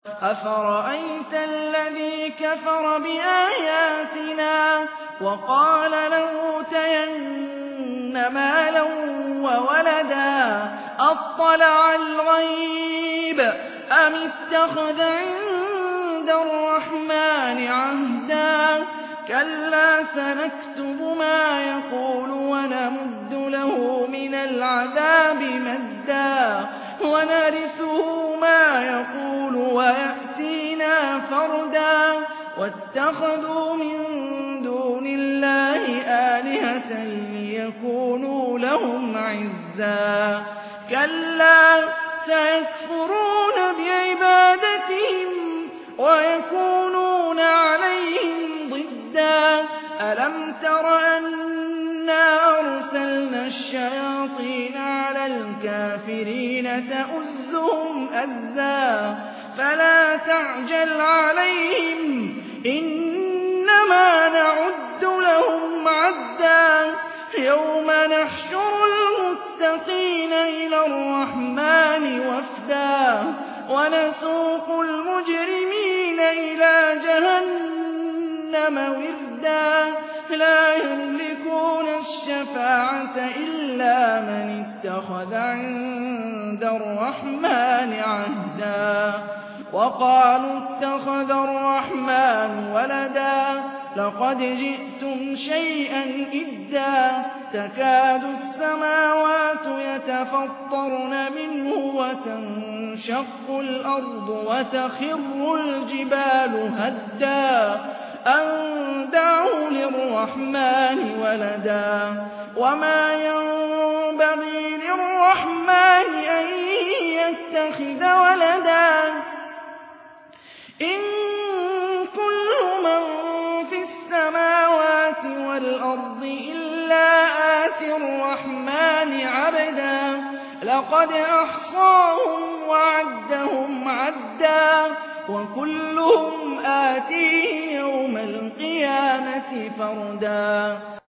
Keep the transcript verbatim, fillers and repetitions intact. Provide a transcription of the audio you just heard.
أَفَرَأَيْتَ الَّذِي كَفَرَ بِآيَاتِنَا وَقَالَ لَأُوتَيَنَّ مَالًا وَوَلَدًا أَطَّلَعَ الْغَيْبَ أَمِ اتَّخَذَ عِندَ الرَّحْمَٰنِ عَهْدًا كَلَّا سَنَكْتُبُ مَا يَقُولُ وَنَمُدُّ لَهُ مِنَ الْعَذَابِ مَدًّا وَنَرِثُهُ مَا يَقُولُ وَيَأْتِينَا فَرْدًا وَاتَّخَذُوا مِن دُونِ اللَّهِ آلِهَةً لِّيَكُونُوا لَهُمْ عِزًّا كَلَّا سَيَكْفُرُونَ بِعِبَادَتِهِمْ وَيَكُونُونَ عَلَيْهِمْ ضِدًّا أَلَمْ تَرَ أَنَّا أَرْسَلْنَا الشَّيَاطِينَ عَلَى الْكَافِرِينَ تَؤُزُّهُمْ أَزًّا فَلَا تَعْجَلْ عَلَيْهِمْ إِنَّمَا نَعُدُّ لَهُمْ عَدًّا يَوْمَ نَحْشُرُ الْمُتَّقِينَ إِلَى الرَّحْمَٰنِ وَفْدًا وَنَسُوقُ الْمُجْرِمِينَ إِلَىٰ جَهَنَّمَ وِرْدًا لَّا يَمْلِكُونَ الشَّفَاعَةَ إِلَّا مَنِ اتَّخَذَ عِندَ الرَّحْمَٰنِ عَهْدًا وَقَالُوا اتَّخَذَ الرَّحْمَٰنُ وَلَدًا لَّقَدْ جِئْتُمْ شَيْئًا إِدًّا تَكَادُ السَّمَاوَاتُ يَتَفَطَّرْنَ مِنْهُ وَتَنشَقُّ الْأَرْضُ وَتَخِرُّ الْجِبَالُ هَدًّا أَن دَعَوْا لِلرَّحْمَٰنِ وَلَدًا وَمَا يَنبَغِي لِلرَّحْمَٰنِ أَن يَتَّخِذَ وَلَدًا إِن كُلُّ مَن فِي السَّمَاوَاتِ وَالْأَرْضِ إِلَّا آتِي الرَّحْمَٰنِ عَبْدًا لَّقَدْ أَحْصَاهُمْ وَعَدَّهُمْ عَدًّا وَكُلُّهُمْ آتِيهِ يَوْمَ الْقِيَامَةِ فَرْدًا